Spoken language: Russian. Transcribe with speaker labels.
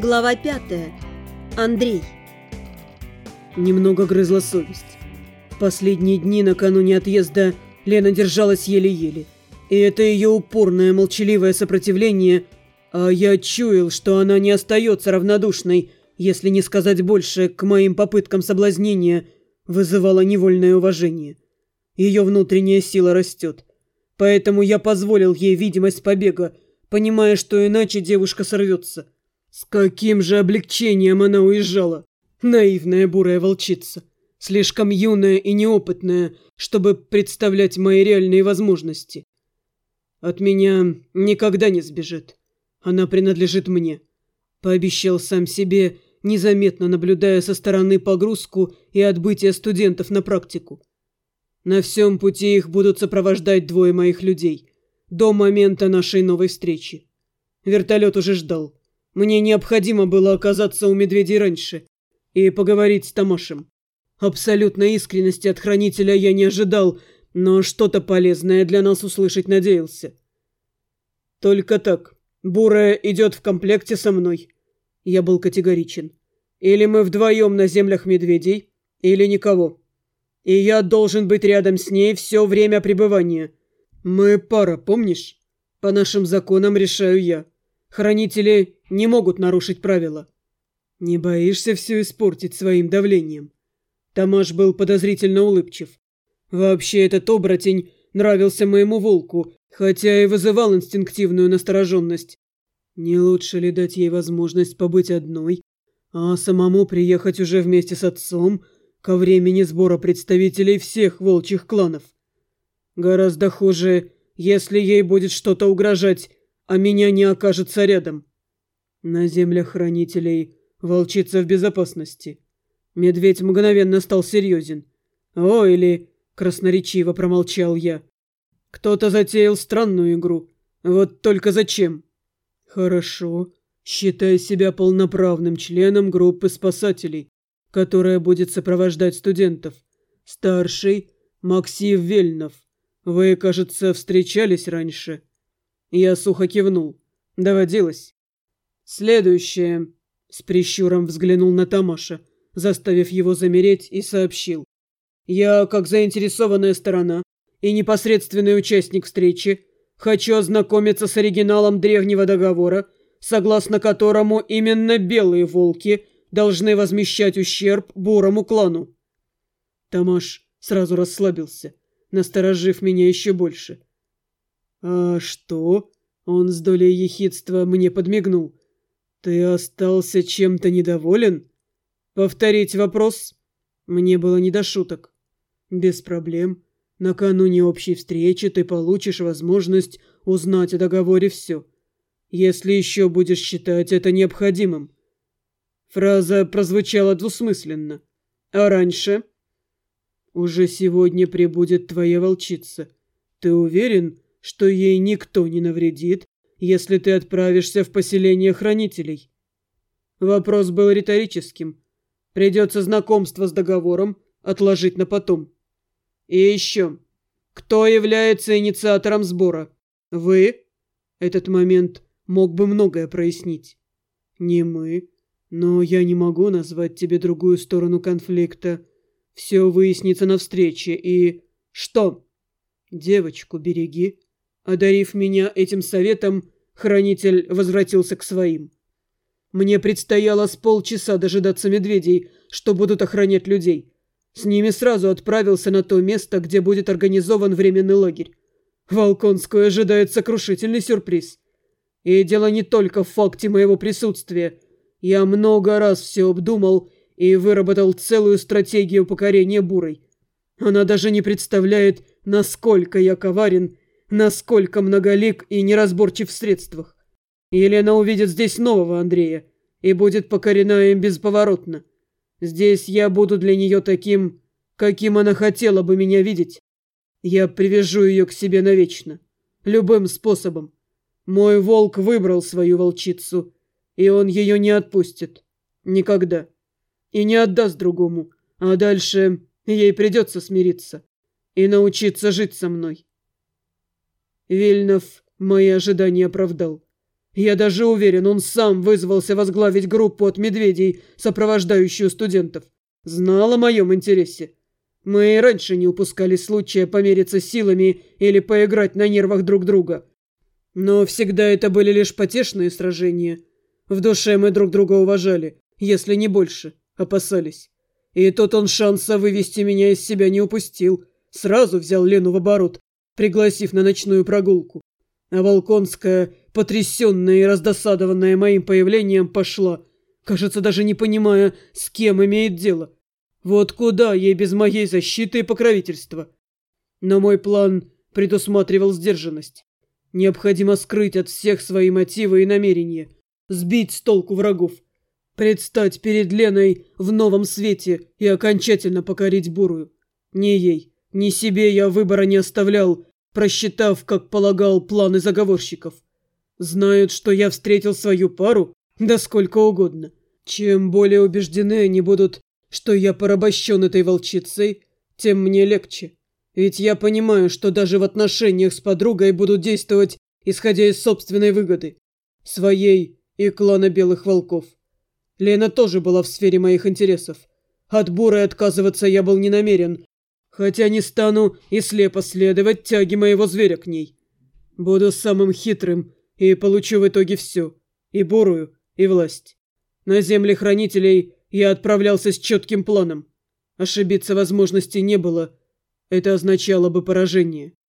Speaker 1: Глава 5. Андрей.
Speaker 2: Немного грызла совесть. В последние дни накануне отъезда Лена держалась еле-еле. И это ее упорное молчаливое сопротивление, а я чуял, что она не остается равнодушной, если не сказать больше, к моим попыткам соблазнения, вызывало невольное уважение. Ее внутренняя сила растет. Поэтому я позволил ей видимость побега, понимая, что иначе девушка сорвется. С каким же облегчением она уезжала! Наивная бурая волчица, слишком юная и неопытная, чтобы представлять мои реальные возможности. От меня никогда не сбежит. Она принадлежит мне. Пообещал сам себе, незаметно наблюдая со стороны погрузку и отбытие студентов на практику. На всем пути их будут сопровождать двое моих людей, до момента нашей новой встречи. Вертолет уже ждал. Мне необходимо было оказаться у медведей раньше и поговорить с Тамашем. Абсолютной искренности от хранителя я не ожидал, но что-то полезное для нас услышать надеялся. Только так. Бурая идет в комплекте со мной. Я был категоричен. Или мы вдвоем на землях медведей, или никого. И я должен быть рядом с ней все время пребывания. Мы пара, помнишь? По нашим законам решаю я. Хранители не могут нарушить правила. Не боишься все испортить своим давлением? Тамаш был подозрительно улыбчив. Вообще этот оборотень нравился моему волку, хотя и вызывал инстинктивную настороженность. Не лучше ли дать ей возможность побыть одной, а самому приехать уже вместе с отцом ко времени сбора представителей всех волчьих кланов? Гораздо хуже, если ей будет что-то угрожать, а меня не окажется рядом. На землях хранителей волчица в безопасности. Медведь мгновенно стал серьезен. «О, или...» — красноречиво промолчал я. «Кто-то затеял странную игру. Вот только зачем?» «Хорошо. Считай себя полноправным членом группы спасателей, которая будет сопровождать студентов. Старший — Максим Вельнов. Вы, кажется, встречались раньше?» Я сухо кивнул. Доводилось. «Следующее», — с прищуром взглянул на Тамаша, заставив его замереть, и сообщил. «Я, как заинтересованная сторона и непосредственный участник встречи, хочу ознакомиться с оригиналом древнего договора, согласно которому именно белые волки должны возмещать ущерб бурому клану». Тамаш сразу расслабился, насторожив меня еще больше. «А что?» — он с долей ехидства мне подмигнул. «Ты остался чем-то недоволен? Повторить вопрос?» Мне было не до шуток. «Без проблем. Накануне общей встречи ты получишь возможность узнать о договоре все, если еще будешь считать это необходимым». Фраза прозвучала двусмысленно. «А раньше?» «Уже сегодня прибудет твоя волчица. Ты уверен, что ей никто не навредит, если ты отправишься в поселение хранителей?» Вопрос был риторическим. Придется знакомство с договором отложить на потом. «И еще. Кто является инициатором сбора? Вы?» Этот момент мог бы многое прояснить. «Не мы. Но я не могу назвать тебе другую сторону конфликта. Все выяснится на встрече. И... Что? Девочку береги». Одарив меня этим советом, хранитель возвратился к своим. Мне предстояло с полчаса дожидаться медведей, что будут охранять людей. С ними сразу отправился на то место, где будет организован временный лагерь. Волконскую ожидает сокрушительный сюрприз. И дело не только в факте моего присутствия. Я много раз все обдумал и выработал целую стратегию покорения бурой. Она даже не представляет, насколько я коварен, насколько многолик и неразборчив в средствах. Елена увидит здесь нового Андрея и будет покорена им бесповоротно. Здесь я буду для нее таким, каким она хотела бы меня видеть. Я привяжу ее к себе навечно. Любым способом. Мой волк выбрал свою волчицу, и он ее не отпустит. Никогда. И не отдаст другому. А дальше ей придется смириться и научиться жить со мной. Вельнов мои ожидания оправдал. Я даже уверен, он сам вызвался возглавить группу от медведей, сопровождающую студентов. Знал о моем интересе. Мы и раньше не упускали случая помериться силами или поиграть на нервах друг друга. Но всегда это были лишь потешные сражения. В душе мы друг друга уважали, если не больше, опасались. И тот он шанса вывести меня из себя не упустил. Сразу взял Лену в оборот, пригласив на ночную прогулку. А Волконская, потрясенная и раздосадованная моим появлением, пошла, кажется, даже не понимая, с кем имеет дело. Вот куда ей без моей защиты и покровительства? Но мой план предусматривал сдержанность. Необходимо скрыть от всех свои мотивы и намерения, сбить с толку врагов, предстать перед Леной в новом свете и окончательно покорить Бурую. Ни ей, ни себе я выбора не оставлял, просчитав, как полагал, планы заговорщиков. Знают, что я встретил свою пару, да сколько угодно. Чем более убеждены они будут, что я порабощен этой волчицей, тем мне легче. Ведь я понимаю, что даже в отношениях с подругой буду действовать, исходя из собственной выгоды. Своей и клана Белых Волков. Лена тоже была в сфере моих интересов. От Буры отказываться я был не намерен, хотя не стану и слепо следовать тяге моего зверя к ней. Буду самым хитрым и получу в итоге все. И Бурую, и власть. На земли хранителей я отправлялся с четким планом. Ошибиться возможности не было. Это означало бы поражение.